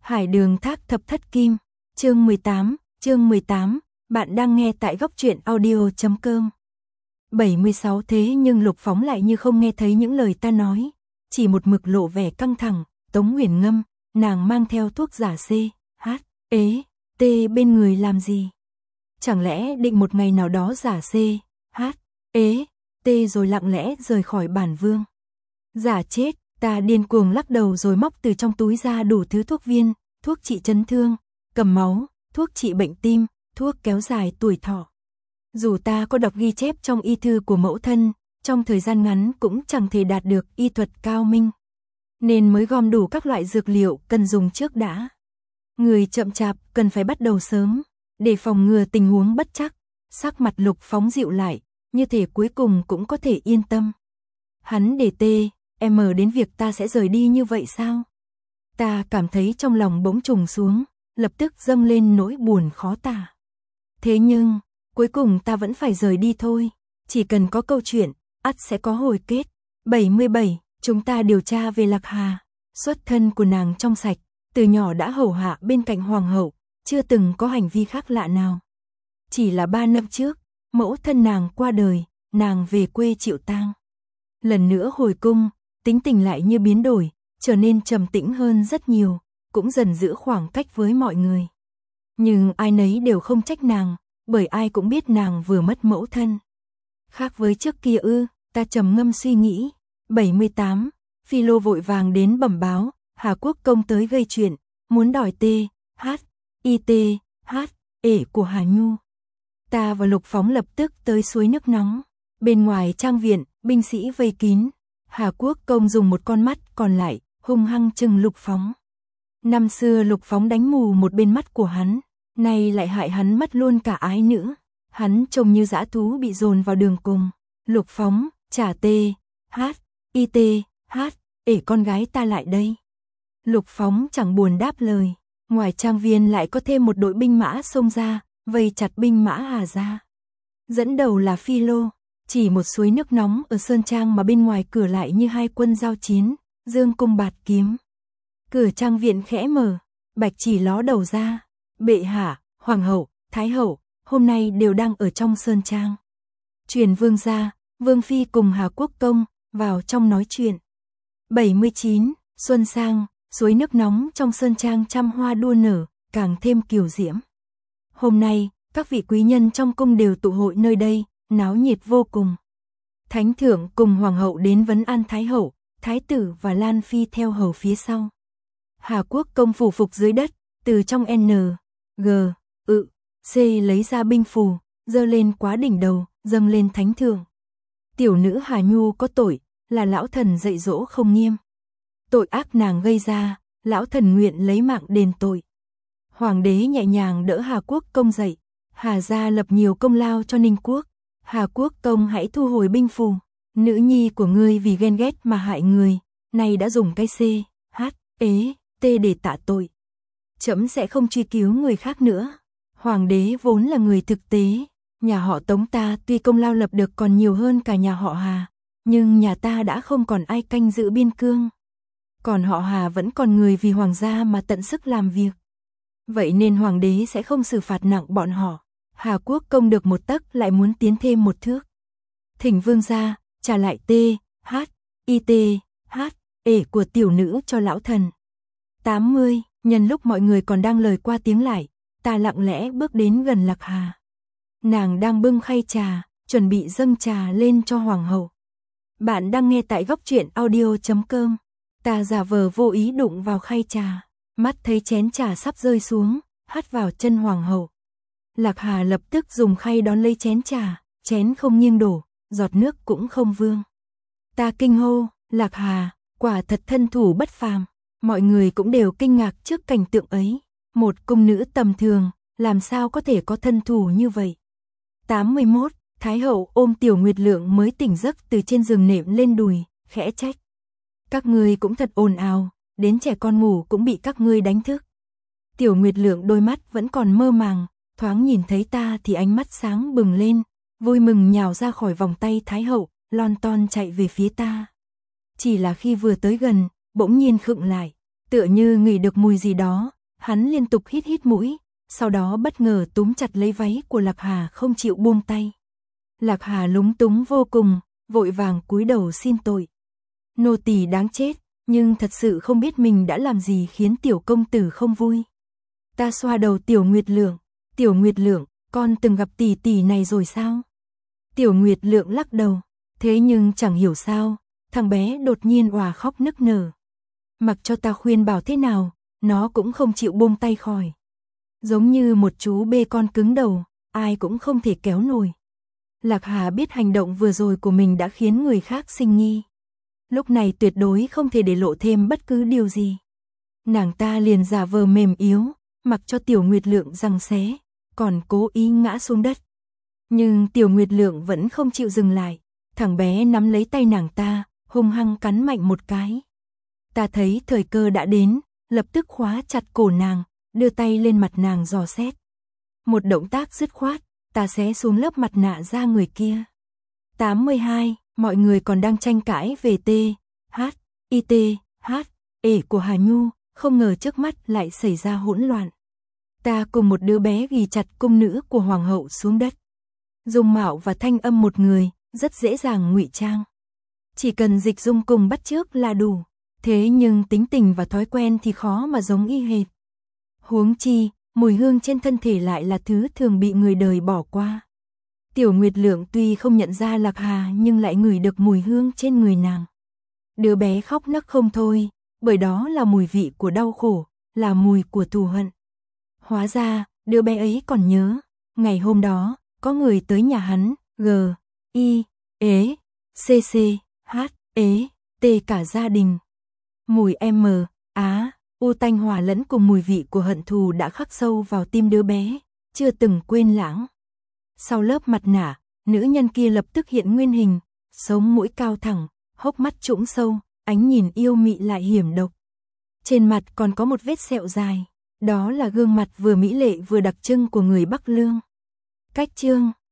Hải Đường Thác Thập Thất Kim, chương 18, bạn đang nghe tại góc truyện audio.com. 76 thế nhưng Lục Phóng lại như không nghe thấy những lời ta nói, chỉ một mực lộ vẻ căng thẳng. Tống Huyền Ngâm, nàng mang theo thuốc giả C, H, E, T bên người làm gì? Chẳng lẽ định một ngày nào đó giả C, H, E, T rồi lặng lẽ rời khỏi bản vương? Giả chết, ta điên cuồng lắc đầu rồi móc từ trong túi ra đủ thứ thuốc viên, thuốc trị chấn thương, cầm máu, thuốc trị bệnh tim, thuốc kéo dài tuổi thọ. Dù ta có đọc ghi chép trong y thư của mẫu thân, trong thời gian ngắn cũng chẳng thể đạt được y thuật cao minh, nên mới gom đủ các loại dược liệu cần dùng trước đã. Người chậm chạp cần phải bắt đầu sớm, để phòng ngừa tình huống bất trắc. Sắc mặt Lục Phóng dịu lại, như thể cuối cùng cũng có thể yên tâm. Hắn để M đến việc ta sẽ rời đi như vậy sao? Ta cảm thấy trong lòng bỗng trùng xuống, lập tức dâng lên nỗi buồn khó tả. Thế nhưng, cuối cùng ta vẫn phải rời đi thôi, chỉ cần có câu chuyện, ắt sẽ có hồi kết. 77, chúng ta điều tra về Lạc Hà, xuất thân của nàng trong sạch, từ nhỏ đã hầu hạ bên cạnh hoàng hậu, chưa từng có hành vi khác lạ nào. Chỉ là 3 năm trước, mẫu thân nàng qua đời, nàng về quê chịu tang. Lần nữa hồi cung, tính tình lại như biến đổi, trở nên trầm tĩnh hơn rất nhiều, cũng dần giữ khoảng cách với mọi người. Nhưng ai nấy đều không trách nàng, bởi ai cũng biết nàng vừa mất mẫu thân. Khác với trước kia ta trầm ngâm suy nghĩ. 78, Phi Lô vội vàng đến bẩm báo, Hà Quốc công tới gây chuyện, muốn đòi ê của Hà Nhu. Ta và Lục Phóng lập tức tới suối nước nóng. Bên ngoài trang viện, binh sĩ vây kín. Hà Quốc công dùng một con mắt còn lại, hung hăng trừng Lục Phóng. Năm xưa Lục Phóng đánh mù một bên mắt của hắn, nay lại hại hắn mất luôn cả ái nữ. Hắn trông như dã thú bị dồn vào đường cùng. Lục Phóng, trả con gái ta lại đây. Lục Phóng chẳng buồn đáp lời. Ngoài trang viên lại có thêm một đội binh mã xông ra, vây chặt binh mã Hà ra. Dẫn đầu là Phi Lô, chỉ một suối nước nóng ở sơn trang mà bên ngoài cửa lại như hai quân giao chiến, dương cung bạt kiếm. Cửa trang viện khẽ mở, Bạch Chỉ ló đầu ra. Bệ hạ, hoàng hậu, thái hậu, hôm nay đều đang ở trong sơn trang. Truyền vương gia, Vương phi cùng Hà Quốc công vào trong nói chuyện. 79, xuân sang, suối nước nóng trong sơn trang trăm hoa đua nở, càng thêm kiều diễm. Hôm nay, các vị quý nhân trong cung đều tụ hội nơi đây, náo nhiệt vô cùng. Thánh thượng cùng hoàng hậu đến vấn an thái hậu, thái tử và Lan phi theo hầu phía sau. Hà Quốc công phủ phục dưới đất, từ trong C lấy ra binh phù, giơ lên quá đỉnh đầu, dâng lên thánh thượng. Tiểu nữ Hà Nhu có tội, là lão thần dạy dỗ không nghiêm. Tội ác nàng gây ra, lão thần nguyện lấy mạng đền tội. Hoàng đế nhẹ nhàng đỡ Hà Quốc công dậy. Hà gia lập nhiều công lao cho Ninh quốc. Hà Quốc công hãy thu hồi binh phù. Nữ nhi của ngươi vì ghen ghét mà hại người, nay đã dùng cái T để tạ tội. Trẫm sẽ không truy cứu người khác nữa. Hoàng đế vốn là người thực tế. Nhà họ Tống ta tuy công lao lập được còn nhiều hơn cả nhà họ Hà, nhưng nhà ta đã không còn ai canh giữ biên cương. Còn họ Hà vẫn còn người vì hoàng gia mà tận sức làm việc. Vậy nên hoàng đế sẽ không xử phạt nặng bọn họ. Hà Quốc công được một tấc lại muốn tiến thêm một thước. Thỉnh vương gia trả lại của tiểu nữ cho lão thần. 80, nhân lúc mọi người còn đang lời qua tiếng lại, ta lặng lẽ bước đến gần Lạc Hà. Nàng đang bưng khay trà, chuẩn bị dâng trà lên cho hoàng hậu. Bạn đang nghe tại góc truyện audio.com. Ta giả vờ vô ý đụng vào khay trà, mắt thấy chén trà sắp rơi xuống, hắt vào chân hoàng hậu. Lạc Hà lập tức dùng khay đón lấy chén trà, chén không nghiêng đổ, giọt nước cũng không vương. Ta kinh hô, Lạc Hà, quả thật thân thủ bất phàm. Mọi người cũng đều kinh ngạc trước cảnh tượng ấy. Một cung nữ tầm thường, làm sao có thể có thân thủ như vậy? 81, Thái hậu ôm Tiểu Nguyệt Lượng mới tỉnh giấc từ trên giường nệm lên đùi, khẽ trách. Các ngươi cũng thật ồn ào, đến trẻ con ngủ cũng bị các ngươi đánh thức. Tiểu Nguyệt Lượng đôi mắt vẫn còn mơ màng, thoáng nhìn thấy ta thì ánh mắt sáng bừng lên, vui mừng nhào ra khỏi vòng tay Thái hậu, lon ton chạy về phía ta. Chỉ là khi vừa tới gần, bỗng nhiên khựng lại, Tựa như ngửi được mùi gì đó, hắn liên tục hít hít mũi, sau đó bất ngờ túm chặt lấy váy của Lạc Hà không chịu buông tay. Lạc Hà lúng túng vô cùng, vội vàng cúi đầu xin tội. Nô tỳ đáng chết, nhưng thật sự không biết mình đã làm gì khiến tiểu công tử không vui. Ta xoa đầu Tiểu Nguyệt Lượng, con từng gặp tỷ tỷ này rồi sao? Tiểu Nguyệt Lượng lắc đầu, thế nhưng chẳng hiểu sao, thằng bé đột nhiên òa khóc nức nở. Mặc cho ta khuyên bảo thế nào, nó cũng không chịu buông tay khỏi. Giống như một chú bê con cứng đầu, ai cũng không thể kéo nổi. Lạc Hà biết hành động vừa rồi của mình đã khiến người khác sinh nghi. Lúc này tuyệt đối không thể để lộ thêm bất cứ điều gì. Nàng ta liền giả vờ mềm yếu, mặc cho Tiểu Nguyệt Lượng giằng xé, còn cố ý ngã xuống đất. Nhưng Tiểu Nguyệt Lượng vẫn không chịu dừng lại, thằng bé nắm lấy tay nàng ta, hung hăng cắn mạnh một cái. Ta thấy thời cơ đã đến, lập tức khóa chặt cổ nàng, đưa tay lên mặt nàng dò xét. Một động tác dứt khoát, ta xé xuống lớp mặt nạ da người kia. 82, mọi người còn đang tranh cãi về THITHE của Hà Nhu, không ngờ trước mắt lại xảy ra hỗn loạn. Ta cùng một đứa bé ghì chặt cung nữ của hoàng hậu xuống đất. Dung mạo và thanh âm một người, rất dễ dàng ngụy trang. Chỉ cần dịch dung cùng bắt chước là đủ, thế nhưng tính tình và thói quen thì khó mà giống y hệt. Huống chi, mùi hương trên thân thể lại là thứ thường bị người đời bỏ qua. Tiểu Nguyệt Lượng tuy không nhận ra Lạc Hà nhưng lại ngửi được mùi hương trên người nàng. Đứa bé khóc nấc không thôi, bởi đó là mùi vị của đau khổ, là mùi của thù hận. Hóa ra, đứa bé ấy còn nhớ, ngày hôm đó, có người tới nhà hắn, G.I.E.C.C.H.E.T cả gia đình. Mùi u tanh hòa lẫn cùng mùi vị của hận thù đã khắc sâu vào tim đứa bé, chưa từng quên lãng. Sau lớp mặt nạ, nữ nhân kia lập tức hiện nguyên hình, sống mũi cao thẳng, hốc mắt trũng sâu, ánh nhìn yêu mị lại hiểm độc. Trên mặt còn có một vết sẹo dài, đó là gương mặt vừa mỹ lệ vừa đặc trưng của người Bắc Lương. Cách chương